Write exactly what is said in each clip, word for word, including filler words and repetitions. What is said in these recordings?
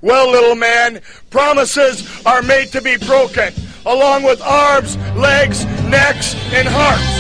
Well, little man, promises are made to be broken, along with arms, legs, necks, and hearts.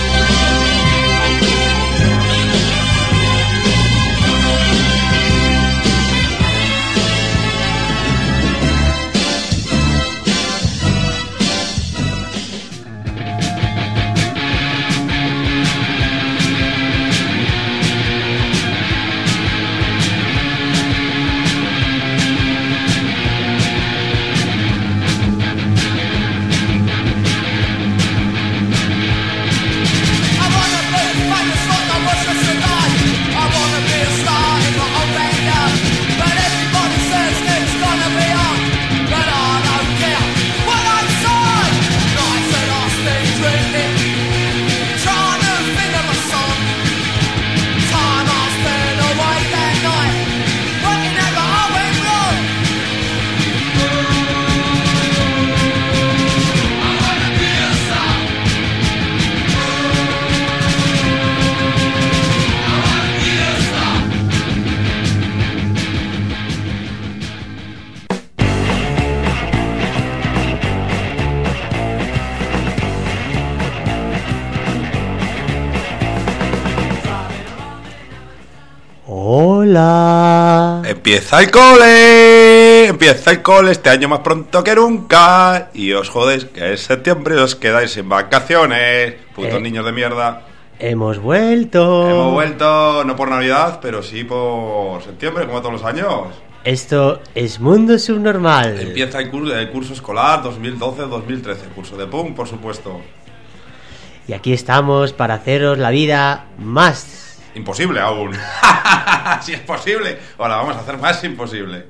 Hola. Empieza el cole, empieza el cole este año más pronto que nunca. Y os jodéis que es septiembre y os quedáis sin vacaciones. Putos eh, niños de mierda. Hemos vuelto. Hemos vuelto, no por Navidad, pero sí por septiembre, como todos los años. Esto es Mundo Subnormal. Empieza el curso, el curso escolar dos mil doce dos mil trece, curso de punk, por supuesto. Y aquí estamos para haceros la vida más... imposible aún. Si es posible, o la vamos a hacer más imposible.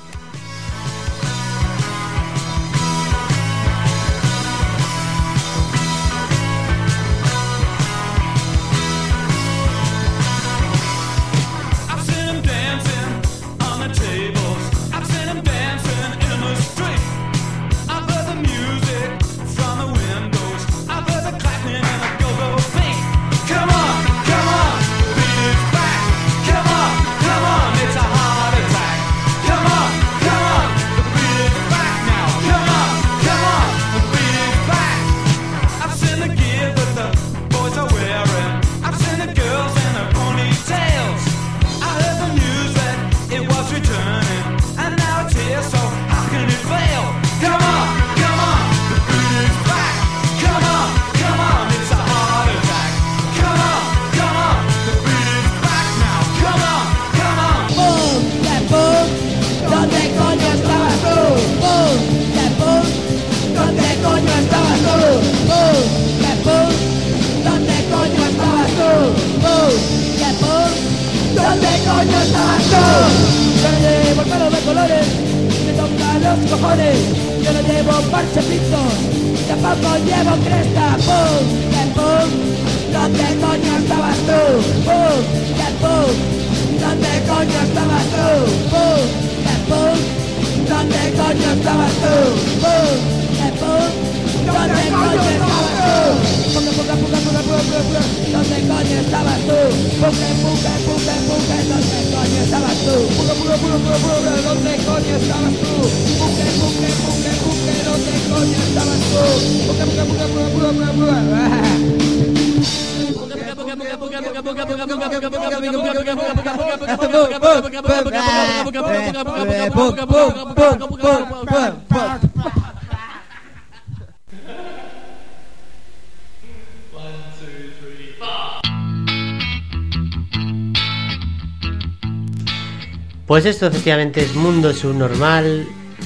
Pues esto efectivamente es Mundo Subnormal.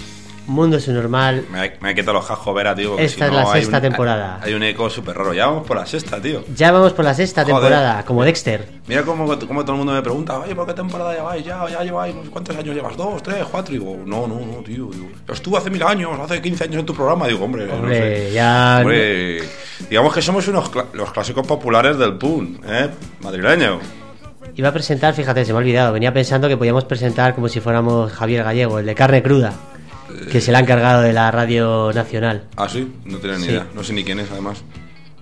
Mundo Subnormal. Me ha, me ha quitado los jajos, Vera, tío. Esta si es no, la sexta hay un, temporada. Hay, hay un eco súper raro. Ya vamos por la sexta, tío. Ya vamos por la sexta Joder. temporada, como Dexter. Mira cómo, cómo todo el mundo me pregunta, oye, ¿por qué temporada lleváis? Ya, ya lleváis, no sé cuántos años llevas, dos, tres, cuatro. Y digo, no, no, no, tío. Digo, estuve hace mil años, hace quince años en tu programa. Digo, hombre, hombre, no sé. ya. Hombre, digamos que somos unos cl- los clásicos populares del punk, ¿eh? Madrileño. Iba a presentar, fíjate, se me ha olvidado. Venía pensando que podíamos presentar como si fuéramos Javier Gallego, el de Carne Cruda, que se le ha encargado de la Radio Nacional. Ah, sí, no tenía ni Sí. idea. No sé ni quién es, además.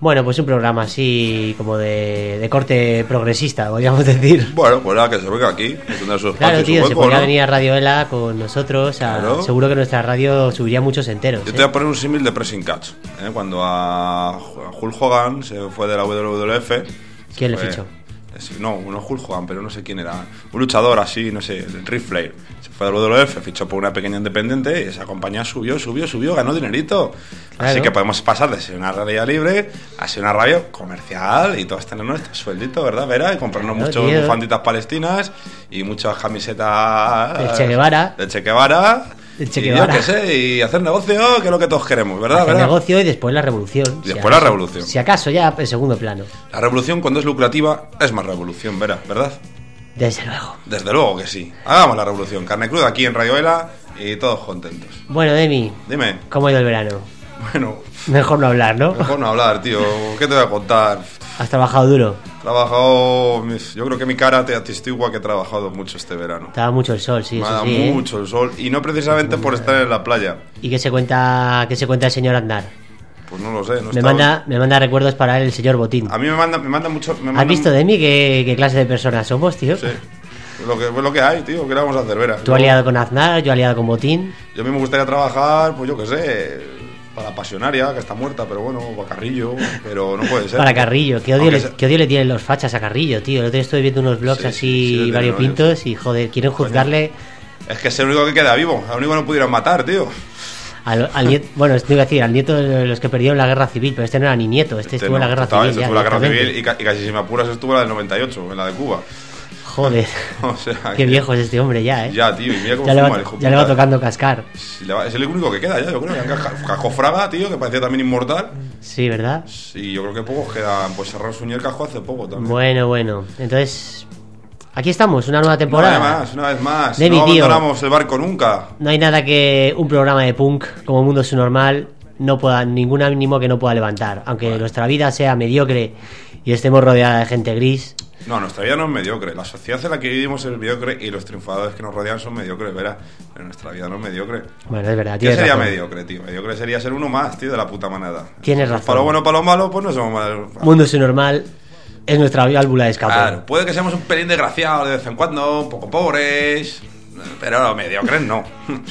Bueno, pues un programa así como de, de corte progresista, podríamos decir. Bueno, pues nada, que se venga aquí, que tendrá su espacio, Claro, su tío, hueco, si podría ¿no? venir a Radio Ela con nosotros, a- Claro. seguro que nuestra radio subiría muchos enteros. Yo ¿eh? te voy a poner un símil de Pressing Catch, ¿eh? Cuando a a Hulk Hogan se fue de la W W F. ¿Quién le fue- fichó? Sí, no, no Hulk Hogan, pero no sé quién era. Un luchador así, no sé, el Ric Flair. Se fue de la W W F, fichó por una pequeña independiente y esa compañía subió, subió, subió, ganó dinerito. Así Claro. que podemos pasar de ser una radio libre a ser una radio comercial y todos tener nuestro sueldito, ¿verdad, Vera? Y comprarnos Claro, muchas tío. bufanditas palestinas y muchas camisetas Del Che Guevara. del Che Guevara. Del Che Y yo Guevara. qué sé, y hacer negocio, que es lo que todos queremos, ¿verdad? Hacer Vera? negocio y después la revolución. Y Si después la acaso- revolución. Si acaso ya en segundo plano. La revolución, cuando es lucrativa, es más revolución, Vera, ¿verdad? Desde luego. Desde luego que sí. Hagamos la revolución. Carne cruda aquí en Radio Ela y todos contentos. Bueno, Demi, Dime. ¿cómo ha ido el verano? Bueno, Mejor no hablar, ¿no? mejor no hablar, tío. ¿Qué te voy a contar? Has trabajado duro. He trabajado... mis- Yo creo que mi cara te atestigua que he trabajado mucho este verano. Estaba mucho el sol, sí, Me ha eso dado sí, ¿eh? mucho el sol. Y no precisamente por estar en la playa. ¿Y qué se cuenta, qué se cuenta el señor Aznar? Pues no lo sé. No Me estaba- manda, me manda recuerdos para él el señor Botín. A mí me manda, me manda mucho... Me ¿Has manda visto, Demi, qué, qué clase de personas somos, tío? Sí. Es lo que, es lo que hay, tío. ¿Qué le vamos a hacer, Vera? Tú aliado con Aznar, yo aliado con Botín. Yo a mí me gustaría trabajar, pues yo qué sé, para Pasionaria, que está muerta, pero bueno, para Carrillo, pero no puede ser. Para Carrillo. ¿Qué odio, Aunque le, sea- qué odio le tienen los fachas a Carrillo, tío. El otro día estoy viendo unos blogs Sí, así sí, sí le tienen variopintos y, joder, quieren juzgarle Es que es el único que queda vivo, el único que no pudieron matar, tío. al, al nieto... Bueno, te iba a decir, al nieto de los que perdieron la guerra civil, pero este no era ni nieto, este, Este estuvo en la no, guerra total, civil. este ya, estuvo en la guerra directamente. civil y, ca- y casi si me apuras estuvo en la del noventa y ocho, en la de Cuba. Joder, O sea, qué que- viejo es este hombre ya, ¿eh? Ya, tío, y mira cómo ya le fuma va, el hijo ya le va puta. tocando cascar. Sí, le va- Es el único que queda ya, yo creo. Que Cajo Fraga, tío, que parecía también inmortal. Sí, ¿verdad? Y yo creo que pocos quedan. Pues cerraron su Cajo hace poco también. Bueno, bueno. Entonces, aquí estamos, una nueva Una temporada. vez más, una vez más. Demi, no tío. abandonamos el barco nunca. No hay nada que un programa de punk como Mundo Subnormal no pueda, ningún ánimo que no pueda levantar. Aunque Vale. nuestra vida sea mediocre y estemos rodeada de gente gris. No, nuestra vida no es mediocre. La sociedad en la que vivimos es mediocre y los triunfadores que nos rodean son mediocres, verá. Pero nuestra vida no es mediocre. Bueno, es verdad, ¿Qué tienes sería razón. mediocre, tío? Mediocre sería ser uno más, tío, de la puta manada. Tienes razón. Para lo bueno, para lo malo, pues no somos malos. Mundo Subnormal es nuestra válvula de escape. Claro, puede que seamos un pelín desgraciados de vez en cuando, un poco pobres, pero mediocres no.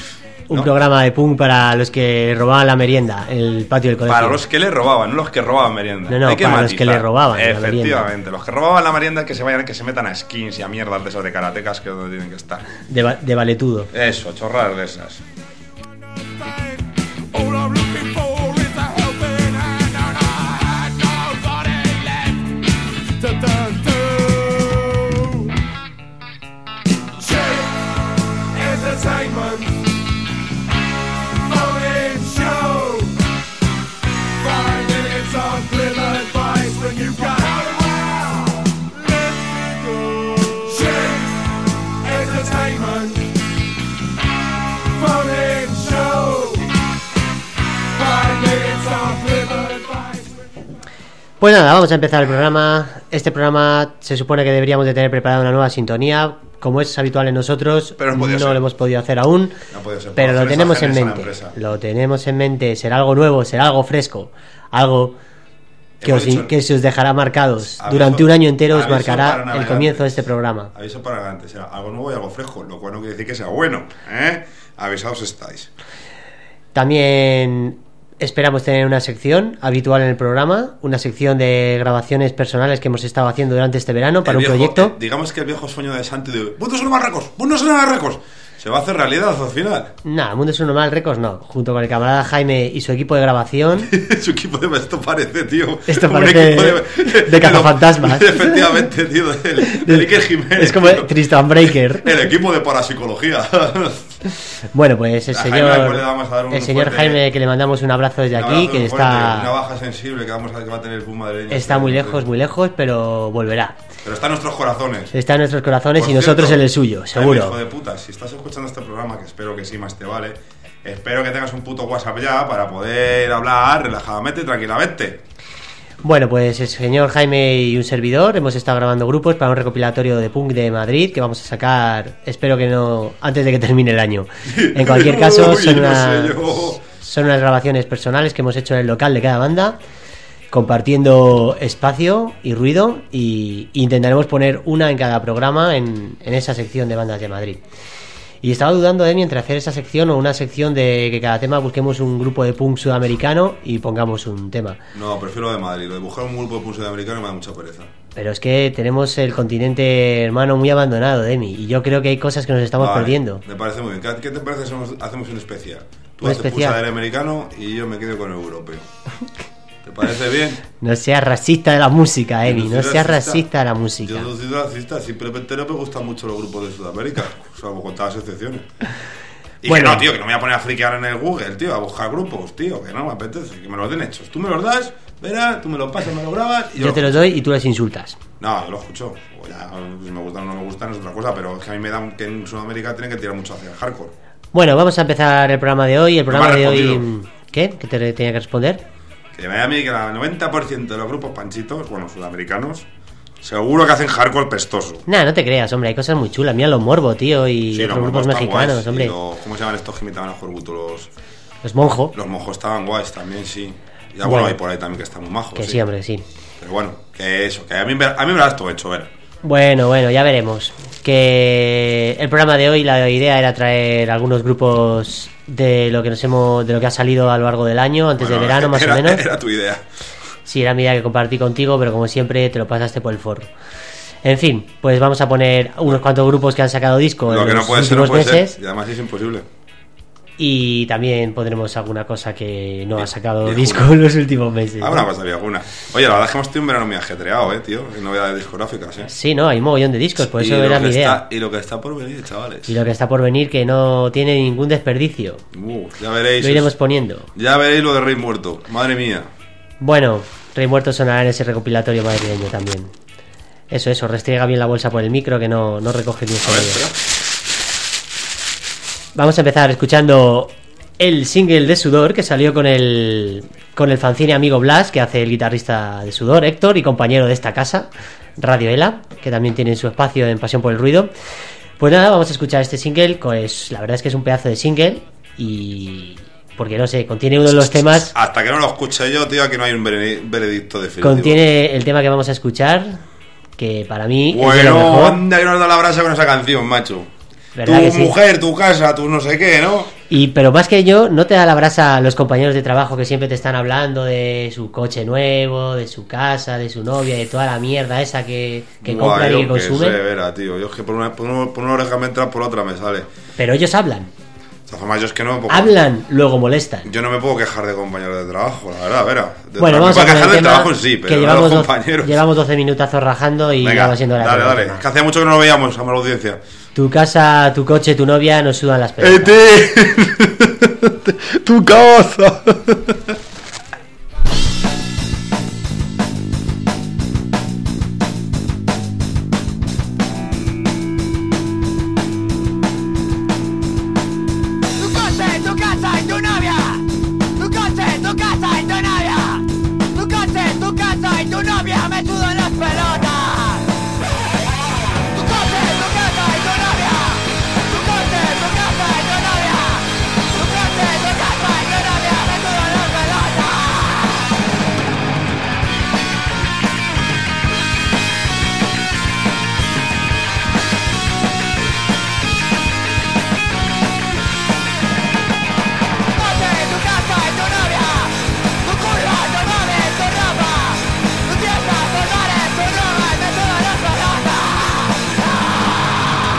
Un ¿No? programa de punk para los que robaban la merienda en el patio del colegio. Para los que le robaban, no los que robaban merienda. No, no, Hay que para los que matizar. le robaban la Efectivamente, merienda. los que robaban la merienda que se vayan, que se metan a skins y a mierdas de esos de karatecas que es donde tienen que estar. De, va- de valetudo. Eso, chorradas de esas. All I'm looking for is a helping hand, and I had nobody left to turn to. Cheap entertainment, phone-in show, five minutes of glimmer advice when you go. Let me go. Cheap entertainment, phone-in show. Pues nada, vamos a empezar el programa. Este programa se supone que deberíamos de tener preparada una nueva sintonía. Como es habitual en nosotros, Pero no podía no ser. lo hemos podido hacer aún. No podía ser. Pero lo Por tenemos en ajenas a la mente. empresa. Lo tenemos en mente. Será algo nuevo, será algo fresco. Algo que Hemos os, dicho- que se os dejará marcados. Aviso- Durante un año entero os aviso para marcará el navegantes. comienzo de este programa. Aviso para adelante, será algo nuevo y algo fresco, lo cual no quiere decir que sea bueno, ¿eh? Avisados estáis. También esperamos tener una sección habitual en el programa, una sección de grabaciones personales que hemos estado haciendo durante este verano para El un viejo- proyecto. eh, digamos que el viejo sueño de Santi de ¡Bundos son Marruecos! ¡Bundos son Marruecos! Se va a hacer realidad al final. Nada, Mundo Subnormal Records no. Junto con el camarada Jaime y su equipo de grabación. Su equipo de... Esto parece, tío. Esto como un parece equipo de cazafantasmas. Efectivamente, tío. Del, del Iker Jiménez. Es como tío. Tristan Breaker. El equipo de parapsicología. Bueno, pues el A Jaime, señor, pues, le vamos a dar un el señor fuerte- Jaime, que le mandamos un abrazo desde Un aquí, abrazo que muy fuerte, está, una baja sensible que vamos a ver que va a tener el Puma de Leña. está muy lejos, muy lejos, pero volverá. Pero está en nuestros corazones. Está en nuestros corazones Por y nosotros cierto, en el suyo, Jaime, seguro. hijo de puta, si estás escuchando este programa, que espero que sí, más te vale, espero que tengas un puto WhatsApp ya para poder hablar relajadamente y tranquilamente. Bueno, pues el señor Jaime y un servidor hemos estado grabando grupos para un recopilatorio de punk de Madrid que vamos a sacar, espero que no antes de que termine el año. En cualquier caso, Uy, son, no una- sé yo. son unas grabaciones personales que hemos hecho en el local de cada banda compartiendo espacio y ruido, y intentaremos poner una en cada programa en, en esa sección de bandas de Madrid. Y estaba dudando, Demi, entre hacer esa sección o una sección de que cada tema busquemos un grupo de punk sudamericano y pongamos un tema. No, prefiero lo de Madrid. Lo de buscar un grupo de punk sudamericano me da mucha pereza. Pero es que tenemos el continente hermano muy abandonado, Demi, y yo creo que hay cosas que nos estamos Vale, perdiendo. Me parece muy bien. ¿Qué te parece si hacemos un especial? Tú Un haces especial. pulsa del americano y yo me quedo con el europeo. ¿Te parece bien? No seas racista de la música, Emi, Yo no soy seas racista. racista de la música. Yo no soy racista, simplemente no me gustan mucho los grupos de Sudamérica, salvo con todas las excepciones. Y Bueno. que no, tío, que no me voy a poner a friquear en el Google, tío, a buscar grupos, tío, que no me apetece, que me los den hechos. Tú me los das, verás, tú me los pasas, me los grabas y yo, Yo te los doy y tú les insultas. No, yo lo escucho. O ya, si me gustan o no me gustan es otra cosa, pero es que a mí me da que en Sudamérica tienen que tirar mucho hacia el hardcore. Bueno, vamos a empezar el programa de hoy. El No me programa has de hoy... respondido. ¿Qué? ¿Qué te tenía que responder? Que me da a mí que el noventa por ciento de los grupos panchitos, bueno, sudamericanos, seguro que hacen hardcore pestoso. Nah, no te creas, hombre, hay cosas muy chulas. Mira los Morbo, tío, y Sí, otros los grupos monjos están mexicanos, guays, y hombre. los- ¿Cómo se llaman estos que imitaban a Jorbuto? Los, Los Monjo. los monjos estaban guays también, sí. Y Bueno. bueno, hay por ahí también que están muy majos. Que sí, hombre, que sí. Pero bueno, que eso, que a mí, me- a mí me lo das todo hecho, ver. Bueno, bueno, ya veremos. Que el programa de hoy, la idea era traer algunos grupos de lo que nos hemos, de lo que ha salido a lo largo del año, antes Bueno, de verano, más era, o menos. Era tu idea. Sí, era mi idea que compartí contigo, pero como siempre te lo pasaste por el forro. En fin, pues vamos a poner unos cuantos grupos que han sacado disco Lo en que no los puede ser, no últimos puede meses. ser. Y además es imposible. Y también pondremos alguna cosa que no ha Bien, sacado bien, disco Julio. en los últimos meses. Alguna cosa había alguna. Oye, la verdad es que hemos tenido un verano muy ajetreado, eh, tío. Y novedades discográficas, eh. Sí, no, hay un mogollón de discos, por eso Y lo era que mi idea. está- y lo que está por venir, chavales. Y lo que está por venir que no tiene ningún desperdicio. Uh, ya veréis. Lo iremos poniendo. Ya veréis lo de Rey Muerto. Madre mía. Bueno, Rey Muerto sonará en ese recopilatorio madrileño también. Eso, eso, restriega bien la bolsa por el micro que no, no recoge bien A ver, sonido. espera. Vamos a empezar escuchando el single de Sudor que salió con el con el fanzine amigo Blas, que hace el guitarrista de Sudor, Héctor, y compañero de esta casa, Radio Ela, que también tiene su espacio en Pasión por el Ruido. Pues nada, vamos a escuchar este single, pues la verdad es que es un pedazo de single y... porque no sé, contiene uno de los temas... Hasta que no lo escuche yo, tío, aquí no hay un vere- veredicto definitivo. Contiene el tema que vamos a escuchar, que para mí es de lo Bueno, mejor. anda que nos da la brasa con esa canción, macho. Tu ¿Verdad que sí? mujer, tu casa, tu no sé qué, ¿no? Y pero más que yo, no te da la brasa a los compañeros de trabajo que siempre te están hablando de su coche nuevo, de su casa, de su novia, de toda la mierda esa que, que Buah, compran yo y que qué sé, consumen. vera, tío. Yo es que por una, por, una, por una oreja me entra, por otra me sale. De Pero ellos hablan, todas formas, yo es que no me puedo... hablan, luego molestan. Yo no me puedo quejar de compañeros de trabajo, la verdad, vera. De Bueno, tra- vamos me a puedo poner quejar el del tema trabajo en sí, pero que no de llevamos, los doce, compañeros. llevamos doce minutazos rajando y ya Venga, va siendo la dale, hora del dale. tema. Que hace mucho que no lo veíamos, a la audiencia. Tu casa, tu coche, tu novia nos sudan las ¡Eh, pelotas. tío! ¡Tu casa! Tu coche, tu casa y tu novia. Tu coche, tu casa y tu novia. Tu coche, tu casa y tu novia me sudan las pelotas. Tu coche, tu casa y tu novia. Tu coche, tu casa y tu novia. Tu coche, tu casa y tu novia me sudan las pelotas. Tu coche, tu casa y tu novia. Tu culo, tu móvil, tu ropa. Tu fiesta, tu bares, tu droga y me sudan las pelotas.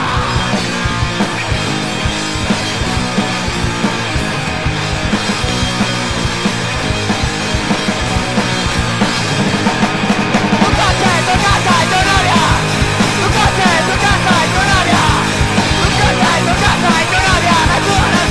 Tu coche, tu casa y tu novia. Tu coche, tu casa y tu novia. Tu coche, tu casa y tu novia me sudan las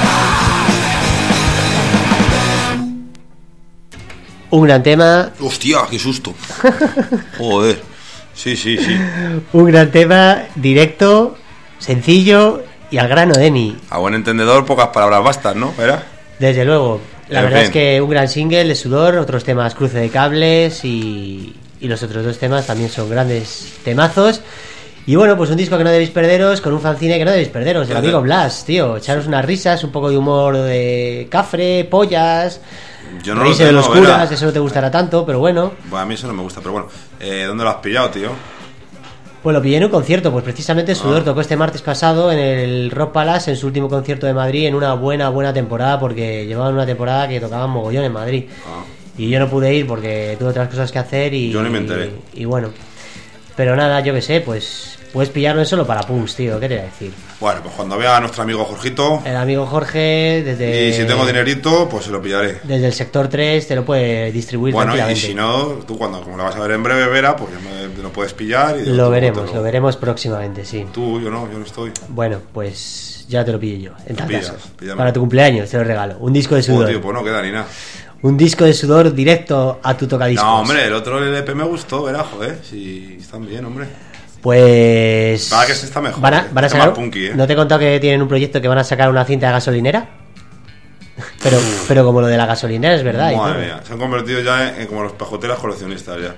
pelotas. Un gran tema, ¡Hostia, qué susto! Joder. Sí, sí, sí. un gran tema, directo, sencillo y al grano, Demi. A buen entendedor, pocas palabras bastan, ¿no? ¿Era? Desde luego. La En verdad fin. es que un gran single de Sudor, otros temas Cruce de Cables y, y los otros dos temas también son grandes temazos. Y bueno, pues un disco que no debéis perderos, con un fanzine que no debéis perderos, el Ya, amigo ya. Blas, tío. Echaros unas risas, un poco de humor de cafre, pollas, Yo no lo reírse de tengo, los curas, verá. eso no te gustará tanto, pero bueno. Bueno, a mí eso no me gusta, pero bueno. Eh, ¿Dónde lo has pillado, tío? Pues lo pillé en un concierto, pues precisamente Sudor Ah. tocó este martes pasado en el Rock Palace, en su último concierto de Madrid, en una buena, buena temporada, porque llevaban una temporada que tocaban mogollón en Madrid. Ah. Y yo no pude ir porque tuve otras cosas que hacer y... Yo ni me enteré. Y, y bueno, pero nada, yo qué sé, pues puedes pillarlo solo para punks, tío, ¿qué te voy a decir? Bueno, pues cuando vea a nuestro amigo Jorgito, El amigo Jorge, desde... y si tengo dinerito, pues se lo pillaré. Desde el sector tres te lo puede distribuir Bueno, y tranquilamente. si no, tú cuando como lo vas a ver en breve, Vera, pues ya me, te lo puedes pillar. Y Lo tú, veremos, te lo veremos próximamente, sí. Tú, yo no, yo no estoy. Bueno, pues ya te lo pillo yo, en tal pillas, caso. píllame. Para tu cumpleaños te lo regalo. Un disco de Oh, sudor. tío, pues no queda ni nada. Un disco de sudor directo a tu tocadiscos. No, hombre, el otro L P me gustó, Vera, joder. Si están bien, hombre. Pues... Va, que este está mejor, Van a, eh. van a Este sacar... más punky, eh. ¿No te he contado que tienen un proyecto que van a sacar una cinta de gasolinera? Pero, pero como lo de la gasolinera es verdad. y Madre todo. mía, se han convertido ya en, en como los pajoteras coleccionistas ya.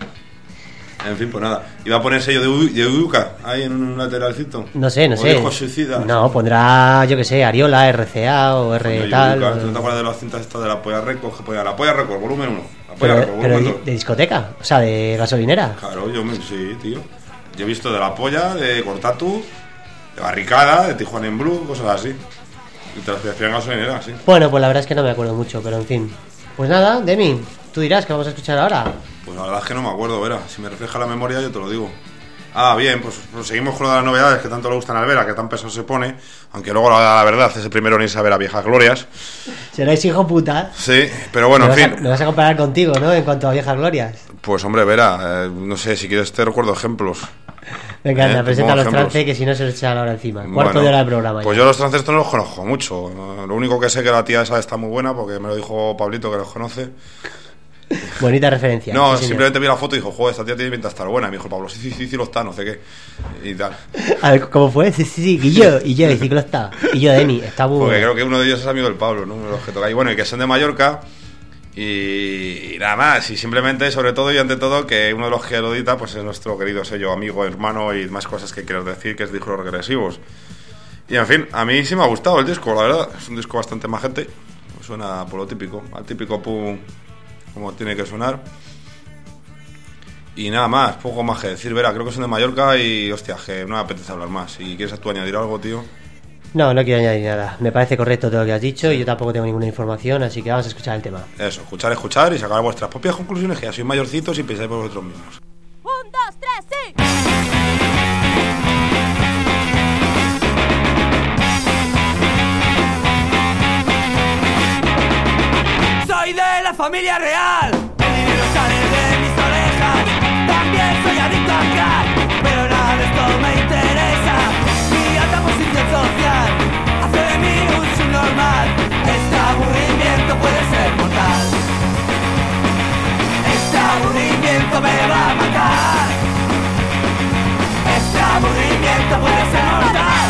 En fin, pues nada. Iba a poner sello de, U- de Uyuca ahí en un lateralcito. No sé, no o sé. Hijos suicidas. No, pondrá, yo que sé, Ariola, R C A o R Coño, tal. Uyuca, o- ¿tú no te acuerdas de las cintas estas de la Polla Record? Que ponía la Polla Record, volumen uno. La Polla Pero, Record, pero volumen de, dos. de discoteca, o sea, de gasolinera. Claro, yo me... Sí, tío. Yo he visto de La Polla, de Cortatu, de Barricada, de Tijuana en Blue, cosas así. Y te las hacían gasolineras, sí. Bueno, pues la verdad es que no me acuerdo mucho, pero en fin. Pues nada, Demi, tú dirás que vamos a escuchar ahora. Pues la verdad es que no me acuerdo, Vera. Si me refleja la memoria, yo te lo digo. Ah, bien, pues, pues seguimos con lo de las novedades que tanto le gustan al Vera, que tan pesado se pone. Aunque luego la, la verdad es el primero en irse a ver a viejas glorias. Seréis hijo puta. Sí, pero bueno, me en vas a- fin. me vas a comparar contigo, ¿no? En cuanto a viejas glorias. Pues hombre, Vera, eh, no sé, si quieres te recuerdo ejemplos. Venga, anda, Eh, presenta pongo los ejemplos. trance que si no se los echa la hora encima. Cuarto Bueno, de hora de programa. Pues ya. yo los trances no los conozco mucho. Eh, Lo único que sé es que la tía esa está muy buena porque me lo dijo Pablito que los conoce. Bonita referencia. No, sí, señor. simplemente vi la foto y dijo, joder, esta tía tiene pinta de estar buena. Y me dijo Pablo, sí, sí, sí, sí, lo está, no sé qué. Y tal. A ver, ¿cómo fue? Sí, sí, sí. Y yo, y yo, y ciclo está. Y yo, Demi, está muy Porque bueno. creo que uno de ellos es amigo del Pablo, ¿no? Uno de los que toca. Y bueno, y que son de Mallorca. Y, y nada más. Y simplemente, sobre todo y ante todo, que uno de los que lo edita, pues es nuestro querido sello, amigo, hermano y más cosas que quiero decir, que es Discos Regresivos. Y en fin, a mí sí me ha gustado el disco, la verdad. Es un disco bastante majete. Suena por lo típico, al típico pum, como tiene que sonar. Y nada más, poco más que decir. Vera, creo que son de Mallorca y, hostia, que no me apetece hablar más. Si quieres tú añadir algo, tío. No, no quiero añadir nada. Me parece correcto todo lo que has dicho y yo tampoco tengo ninguna información, así que vamos a escuchar el tema. Eso, escuchar, escuchar y sacar vuestras propias conclusiones, que ya sois mayorcitos y pensáis por vosotros mismos. Un, dos, tres, sí. Soy de la familia real. El dinero sale de mis orejas. También soy adicto al crack, pero nada de esto me interesa. Mi alta posición social hace de mí un subnormal. Este aburrimiento puede ser mortal. Este aburrimiento me va a matar. Este aburrimiento puede ser mortal.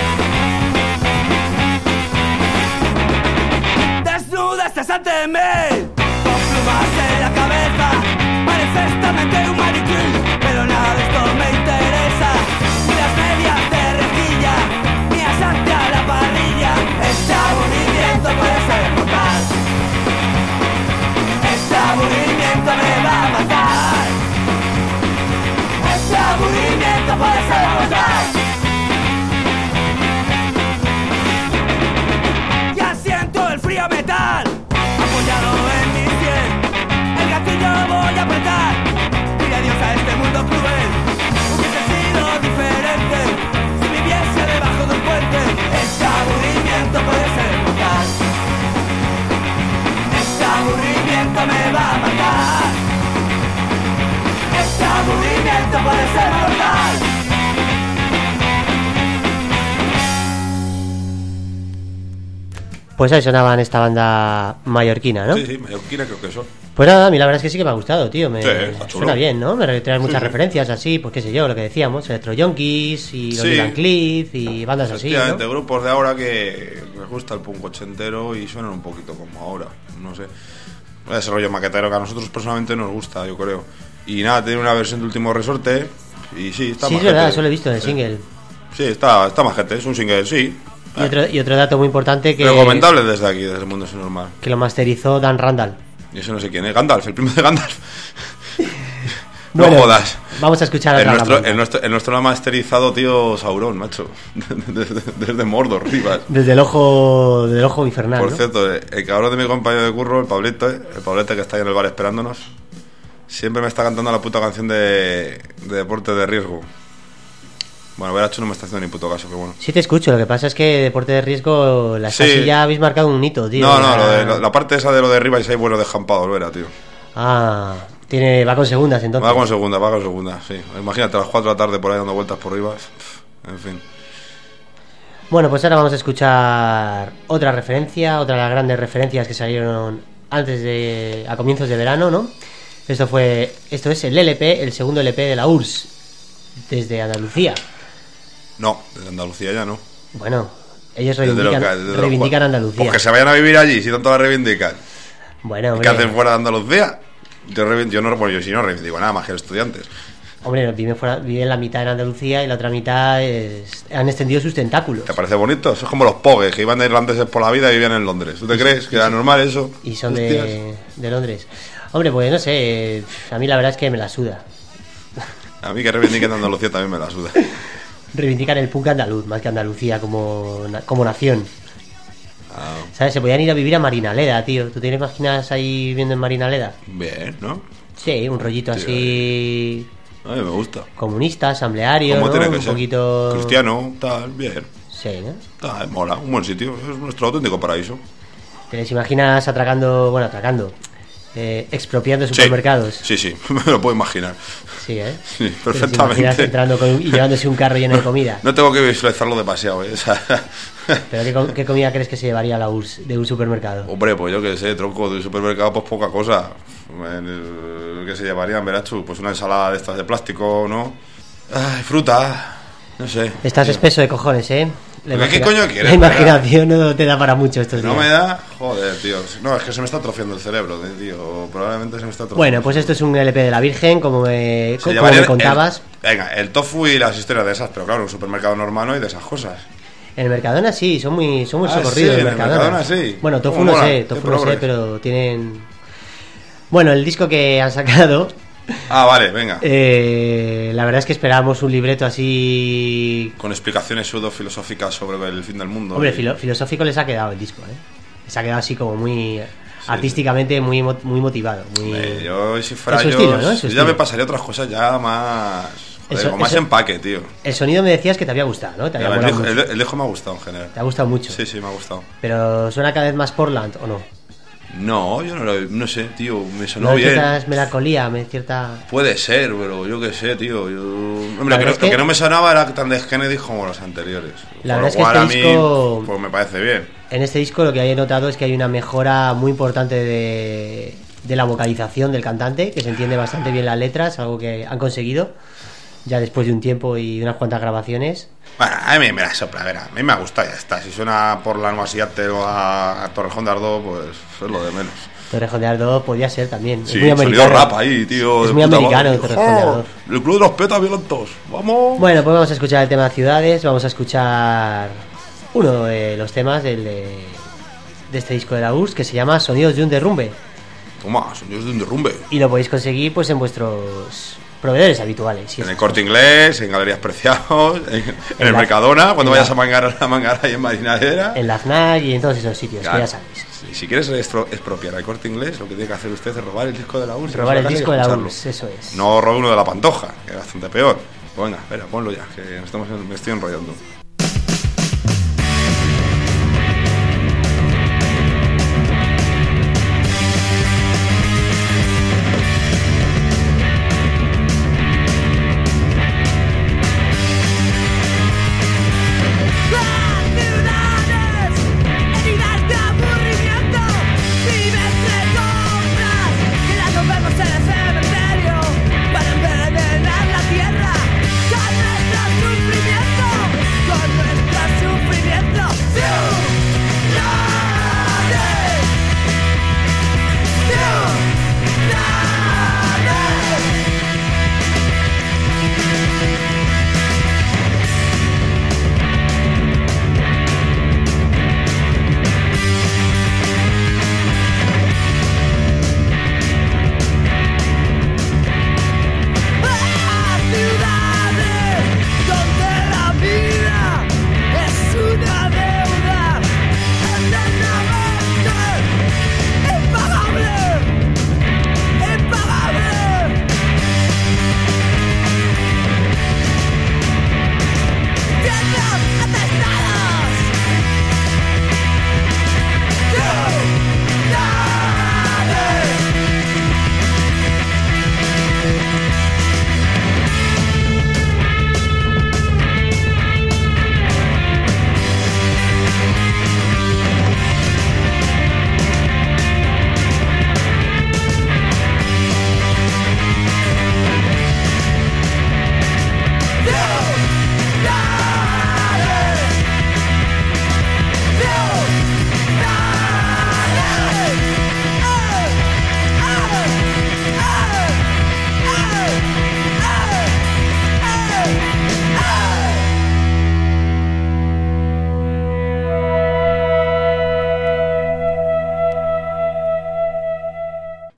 Desnudas ante mí, con plumas en la cabeza, manifestamente un maniquí, pero nada de esto me interesa. Ni las medias de rejilla, ni asarte a la parrilla. Este aburrimiento puede ser mortal. Este aburrimiento me va a matar. Este aburrimiento puede ser mortal. Ya siento el frío metal apoyado en mi sien. El gatillo voy a apretar. Dile adiós a este mundo cruel. Hubiese sido diferente si viviese debajo de un puente. Este aburrimiento puede ser mortal. Este aburrimiento me va a matar. Este aburrimiento puede ser mortal. Pues ahí sonaban esta banda mallorquina, ¿no? Sí, sí, mallorquina creo que eso. Pues nada, a mí la verdad es que sí que me ha gustado, tío. Me Sí, está chulo. suena bien, ¿no? Me trae muchas Sí, sí. referencias así, pues qué sé yo, lo que decíamos, Electro Junkies y los Sí. Van Cleef y bandas así, ¿no? Efectivamente, grupos de ahora que les gusta el punk ochentero y suenan un poquito como ahora, no sé. Ese rollo maquetero que a nosotros personalmente nos gusta, yo creo. Y nada, tiene una versión de Último Resorte, Y sí, está Sí, más es verdad, gente. eso lo he visto en el Sí. single. Sí, está, está más gente, es un single, sí. Y otro, y otro dato muy importante que, Recomendable desde aquí, desde el mundo es normal. que lo masterizó Dan Randall. Y eso no sé quién es, Gandalf, el primo de Gandalf. No Bueno, jodas. Vamos a escuchar a El otra nuestro, banda. el, nuestro, el nuestro lo ha masterizado, tío, Sauron, macho. Desde, desde Mordor, Rivas. Desde el ojo del ojo infernal, Por ¿no? cierto, eh, el cabrón de mi compañero de curro, el Pablete, el Pablete que está ahí en el bar esperándonos, siempre me está cantando la puta canción de, de deporte de riesgo. Bueno, Veracho no me está haciendo ni puto caso, pero bueno. Sí te escucho, lo que pasa es que deporte de riesgo, la Sí. Stasi ya habéis marcado un hito, tío. No, no, La- lo de, la, la parte esa de lo de Rivas hay bueno descampado, lo era, tío. Ah, tiene, va con segundas entonces. Va con segunda, va con segunda, sí. Imagínate a las cuatro de la tarde por ahí dando vueltas por Rivas. En fin. Bueno, pues ahora vamos a escuchar otra referencia, otra de las grandes referencias que salieron antes de, a comienzos de verano, ¿no? Esto fue, esto es el L P, el segundo L P de la U R S S, desde Andalucía. No, desde Andalucía ya no. Bueno, ellos Desde reivindican, los que- desde los reivindican cua- Andalucía. Pues que se vayan a vivir allí, si tanto la reivindican. Bueno, ¿Qué hombre, hacen fuera de Andalucía? Yo, reivin- yo no, bueno, yo sí no reivindico nada más que los estudiantes. hombre, viven, fuera, viven la mitad en Andalucía y la otra mitad es- han extendido sus tentáculos. ¿Te parece bonito? Eso es como los pogues, que iban de irlandeses por la vida y vivían en Londres. ¿Tú te crees que era normal eso? Y son Hostias. de, de Londres. Hombre, pues no sé, a mí la verdad es que me la suda. A mí que reivindiquen Andalucía también me la suda. Reivindican el punk andaluz más que Andalucía como, na- como nación. Ah, ¿Sabes? Se podían ir a vivir a Marinaleda, tío. ¿Tú te imaginas ahí viviendo en Marinaleda? bien, ¿no? Sí, un rollito Sí, así A mí me gusta. comunista, asambleario, Como ¿no? tiene que Un ser. poquito... Cristiano, tal, bien. Sí, ¿no? Tal, mola, un buen sitio. Es nuestro auténtico paraíso. ¿Te les imaginas atracando, bueno, atracando, eh, expropiando Sí. supermercados? Sí, sí, me lo puedo imaginar. Sí, ¿eh? Sí, ¿Te les perfectamente. imaginas entrando con, y llevándose un carro lleno de comida? No tengo que visualizarlo demasiado, ¿eh? O sea, ¿Pero qué, co- qué comida crees que se llevaría la U R S S de un supermercado? hombre, pues yo qué sé, tronco de supermercado, pues poca cosa. En el- ¿Qué se llevarían, Verachu? Pues una ensalada de estas de plástico, ¿no? Ay, fruta, no sé. Estás tío. espeso de cojones, ¿eh? La ¿Pero qué imagina- coño quieres, La imaginación no te da para mucho estos No días. me da, joder, tío. No, es que se me está atrofiando el cerebro, tío. Probablemente se me está atrofiando. Bueno, pues esto es un L P de la Virgen, como me, Se como llevaría me el- contabas. venga, el tofu y las historias de esas, pero claro, un supermercado normal no hay de esas cosas. En el Mercadona sí, son muy, son muy Ah, socorridos sí, el en el Mercadona. Mercadona sí. Bueno, tofu ¿Cómo no mola? sé, Qué tofu no sé, progres. pero tienen... Bueno, el disco que han sacado, Ah, vale, venga. eh, la verdad es que esperábamos un libreto así... Con explicaciones pseudo-filosóficas sobre el fin del mundo. Hombre, Y- filo- filosófico les ha quedado el disco, ¿eh? Les ha quedado así como muy... artísticamente muy, mo- muy motivado. Muy... Eh, yo, si fuera Es su yo, estilo, ¿no? Es su yo ya estilo. me pasaría otras cosas ya más. Joder, Eso- con más eso- empaque, tío. El sonido me decías que te había gustado, ¿no? Te había el, molado disco, mucho. el- el disco me ha gustado en general. Te ha gustado mucho. Sí, sí, me ha gustado. Pero suena cada vez más Portland, ¿o no? No, yo no lo no sé, tío. Me sonó No, bien. cierta melancolía, me cierta... Puede ser, pero yo qué sé, tío. Yo... Hombre, La que, verdad no- es que- lo que no me sonaba era tan de Kennedy como los anteriores. La Por verdad lo es que cual este a mí, disco- pues me parece bien. En este disco lo que he notado es que hay una mejora muy importante de, de la vocalización del cantante, que se entiende bastante bien las letras, algo que han conseguido ya después de un tiempo y de unas cuantas grabaciones. Bueno, a mí me la sopla, a ver, a mí me gusta, ya está. Si suena por la Nueva Seattle o a, a Torrejón de Ardoz, pues es lo de menos. Torrejón de Ardoz podía ser también. Sí, es muy sonido americano. rap ahí, tío. Es de muy puta americano madre. Torrejón de ¡Oh! Ardoz. El club de los petas violentos. ¡Vamos! Bueno, pues vamos a escuchar el tema de ciudades, vamos a escuchar uno de los temas del de, de este disco de la U R S S que se llama Sonidos de un derrumbe. Toma, sonidos de un derrumbe. Y lo podéis conseguir pues en vuestros proveedores habituales. si En es- el Corte Inglés, en Galerías Preciados, en, en el la- Mercadona, cuando en vayas la- a mangar a la mangar ahí en Marinadera. en la FNAC y en todos esos sitios, Claro. que ya sabéis. Si, si quieres estro- expropiar el Corte Inglés, lo que tiene que hacer usted es robar el disco de la U R S S. Robar el Casa y disco de la U R escucharlo. S S, eso es. No robe uno de la Pantoja, que es bastante peor. Pues venga, espera, ponlo ya, que me, estamos, me estoy enrollando. Las ciudades, heridas de aburrimiento, viven de compras, que las nos vemos en el cementerio, para envenenar la tierra, con nuestro sufrimiento,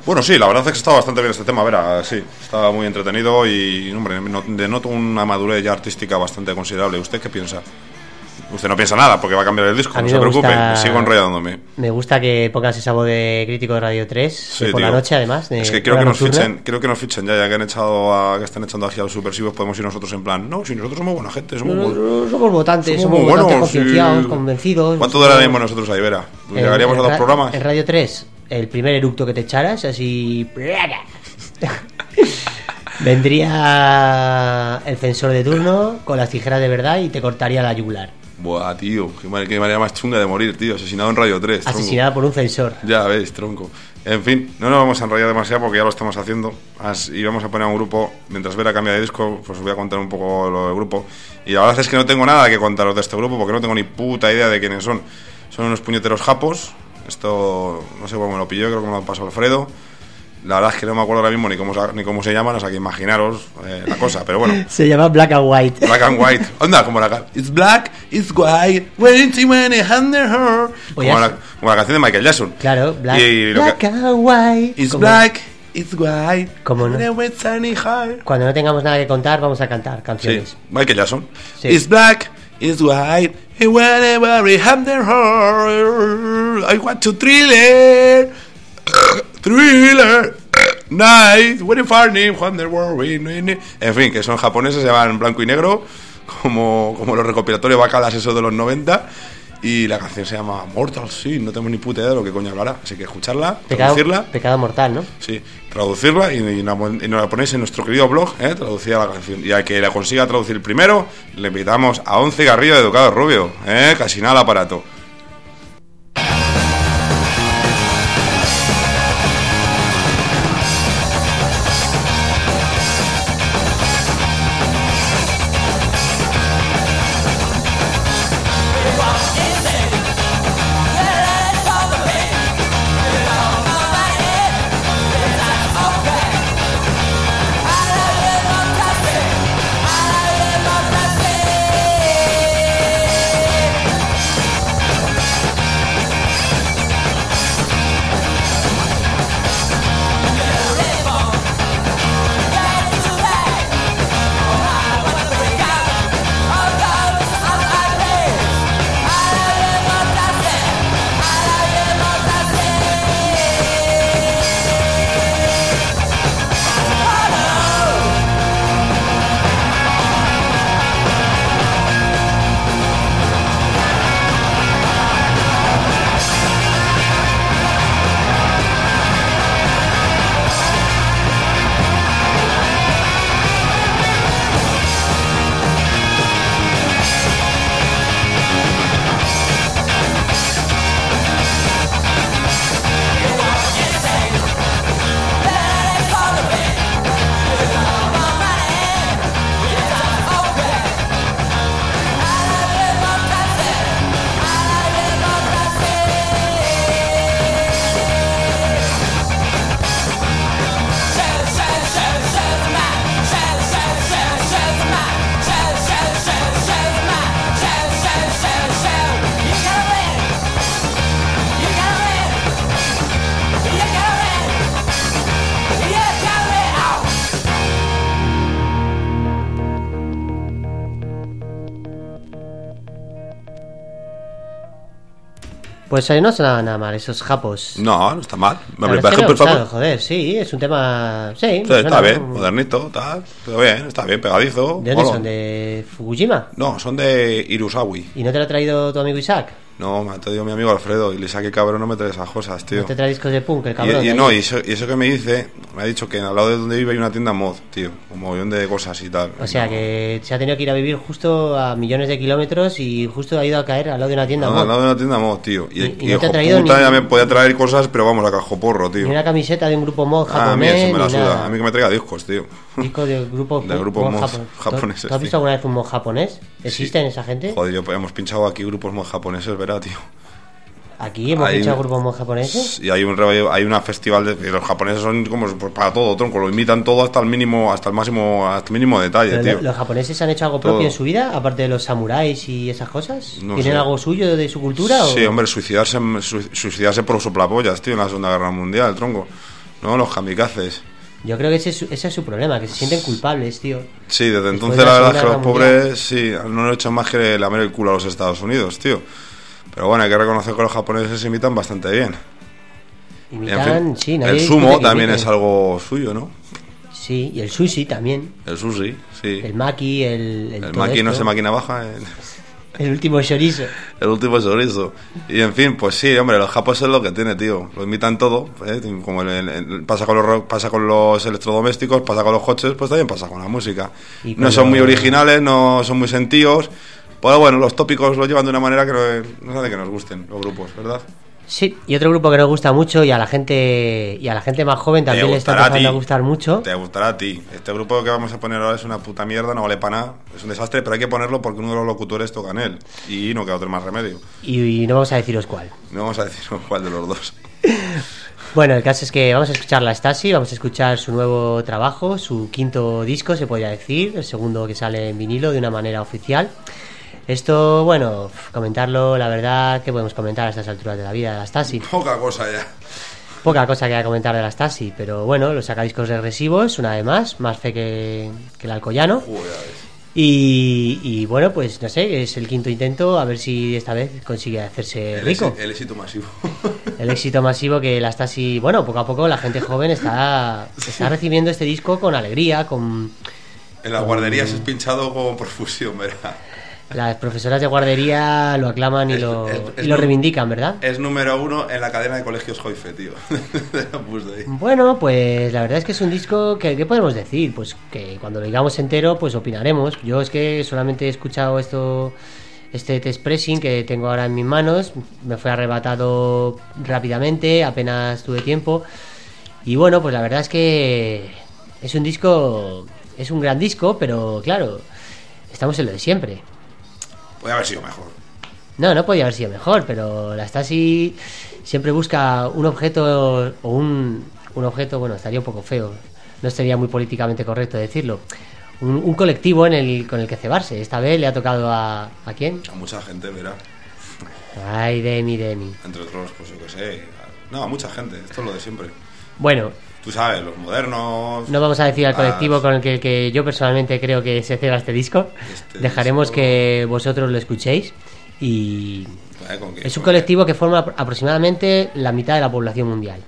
Bueno, sí, la verdad es que está bastante bien este tema, Vera, sí, está muy entretenido y, hombre, denoto una madurez ya artística bastante considerable. ¿Usted qué piensa? Usted no piensa nada porque va a cambiar el disco, no se preocupe, gusta, sigo enrollándome. Me gusta que pongas esa voz de crítico de Radio tres sí, por tío. La noche, además. De es que creo que, nos fichen, creo que nos fichen ya, ya que han echado a, que están echando hacia los subversivos, podemos ir nosotros en plan, no, si nosotros somos buena gente, somos, no, no, somos votantes, somos, somos votantes concienciados, sí. convencidos. ¿Cuánto duraríamos nosotros ahí, Vera? ¿Llegaríamos a dos programas? En Radio tres, el primer eructo que te echaras, así... Vendría el censor de turno con las tijeras de verdad y te cortaría la yugular. Buah, tío, qué manera más chunga de morir, tío. Asesinado en Radio tres, tronco. Asesinada por un censor. Ya ves, tronco. En fin, no nos vamos a enrollar demasiado porque ya lo estamos haciendo. Y vamos a poner a un grupo. Mientras Vera cambia de disco, pues os voy a contar un poco lo del grupo. Y la verdad es que no tengo nada que contaros de este grupo porque no tengo ni puta idea de quiénes son. Son unos puñeteros japos. Esto, no sé cómo me lo pilló, creo que me lo pasó Alfredo. La verdad es que no me acuerdo ahora mismo ni cómo, ni cómo se llaman, o sea que imaginaros eh, la cosa, pero bueno. Se llama Black and White. Black and White. Onda, como la It's black, it's white, when she went under her. Como la, como la canción de Michael Jackson. Claro, Black, y, y black que, and White. It's como, black, it's white. Como no. Cuando no tengamos nada que contar, vamos a cantar canciones. Sí, Michael Jackson. Sí. It's black, it's white, and whenever we under her, I want to thriller. Thriller Night When Farney Wonder World. En fin, que son japoneses, se llaman blanco y negro, como, como los recopilatorios bacalas esos de los noventa. Y la canción se llama Mortal Sin. No tengo ni puta idea de lo que coño hablará. Así que escucharla, pecado, traducirla. Pecado mortal, ¿no? Sí, traducirla y, y, y nos la ponéis en nuestro querido blog, ¿eh? Traducida la canción. Y a que la consiga traducir primero, le invitamos a un cigarrillo de Educado Rubio, ¿eh? Casi nada al aparato. Pues ahí no suena nada mal, esos japos. No, no está mal. ¿Me es que me por favor? Joder, sí, es un tema... Sí, sí está bien, un... modernito, tal. Pero bien, está bien, pegadizo. ¿De dónde son? ¿De Fukushima? No, son de Hirosawi. ¿Y no te lo ha traído tu amigo Isaac? No, me ha traído mi amigo Alfredo. Y le saqué cabrón, no me trae esas cosas, tío. ¿No te trae discos de punk, el cabrón? Y, y no, y eso, y eso que me dice, me ha dicho que al lado de donde vive hay una tienda mod, tío. Un montón de cosas y tal. O sea, no. que se ha tenido que ir a vivir justo a millones de kilómetros y justo ha ido a caer al lado de una tienda no, mod. Al lado de una tienda mod, tío. Y, y, y, y no te ha traído puta, ni... ya me podía traer cosas, pero vamos, a cajoporro, tío. Ni una camiseta de un grupo mod japonés. Ah, a mí eso me la suda. Nada. A mí que me traiga discos, tío. Discos de grupo, de grupo mod, mod japoneses. ¿Tú has visto alguna vez un mod japonés? ¿Existen sí. esa gente? Joder, yo, hemos pinchado aquí grupos mod japoneses, verá, tío. Aquí hemos pinchado grupos mod japoneses. Y hay un hay una festival de los japoneses son como para todo, tronco, lo imitan todo hasta el mínimo, hasta el máximo, hasta el mínimo detalle, Pero tío. ¿Los japoneses han hecho algo propio todo. en su vida, aparte de los samuráis y esas cosas? No ¿Tienen sé. algo suyo de su cultura? Sí, o? hombre, suicidarse, suicidarse por soplapollas, tío, en la Segunda Guerra Mundial, tronco. ¿no? Los kamikazes. Yo creo que ese es, su, ese es su problema, que se sienten culpables, tío. Sí, desde Después entonces de la la verdad es que Segunda los Guerra pobres sí, no han hecho más que lamer el culo a los Estados Unidos, tío. Pero bueno, hay que reconocer que los japoneses imitan bastante bien. Imitan, En fin, sí, nadie el discute sumo que también imiten. es algo suyo, ¿no? Sí, y el sushi también. El sushi, sí. El maki, el... El, El todo maki no esto. se máquina baja. eh. El último chorizo. El último chorizo. Y en fin, pues sí, hombre, los japoneses es lo que tiene, tío. Lo imitan todo, ¿eh? Como el, el- el- pasa con los ro- pasa con los electrodomésticos, pasa con los coches, pues también pasa con la música. Y con No son los- muy originales, no son muy sentidos. Pero bueno, los tópicos los llevan de una manera que no, no hace que nos gusten los grupos, ¿verdad? Sí, y otro grupo que nos gusta mucho y a la gente y a la gente más joven también Te le está gustará a empezando a ti. gustar mucho. Te gustará a ti. Este grupo que vamos a poner ahora es una puta mierda, no vale para nada. Es un desastre, pero hay que ponerlo porque uno de los locutores toca en él. Y no queda otro más remedio. Y, y no vamos a deciros cuál. No vamos a decir cuál de los dos. Bueno, el caso es que vamos a escuchar la Stasi, vamos a escuchar su nuevo trabajo, su quinto disco, se podría decir, el segundo que sale en vinilo de una manera oficial. Esto, bueno, comentarlo, la verdad, que podemos comentar a estas alturas de la vida de la Stasi. Poca cosa ya. Poca cosa que hay que comentar de la Stasi, pero bueno, los sacadiscos regresivos, una vez más, más fe que, que el Alcoyano. Joder, ya ves. Y, y bueno, pues no sé, es el quinto intento, a ver si esta vez consigue hacerse El, rico. éxito, el éxito masivo. El éxito masivo que la Stasi, bueno, poco a poco la gente joven está, está recibiendo este disco con alegría, con En las guarderías es pinchado con profusión, ¿verdad? las profesoras de guardería lo aclaman y Es- lo, es- es y lo nu- reivindican, ¿verdad? Es número uno en la cadena de colegios Joife, tío. De la Opus Dei. Bueno, pues la verdad es que es un disco que, ¿qué podemos decir? Pues que cuando lo digamos entero, pues opinaremos. Yo es que solamente he escuchado esto, este test pressing que tengo ahora en mis manos, me fue arrebatado rápidamente, apenas tuve tiempo. Y bueno, pues la verdad es que es un disco, es un gran disco, pero claro, estamos en lo de siempre. Puede haber sido mejor. No, no podía haber sido mejor, pero la Stasi siempre busca un objeto o un, un objeto, bueno, estaría un poco feo, no sería muy políticamente correcto decirlo, un, un colectivo en el, con el que cebarse. Esta vez le ha tocado a... ¿A quién? A mucha gente, verá. Ay, Demi, Demi. Entre otros, pues yo qué sé. No, a mucha gente. Esto es lo de siempre. Bueno, Tú sabes, los modernos. no vamos a decir al las- colectivo con el que, que yo personalmente creo que se ceba este disco. Este Dejaremos disco- que vosotros lo escuchéis y... Eh, ¿con qué? Es un ¿Con qué? colectivo que forma aproximadamente la mitad de la población mundial.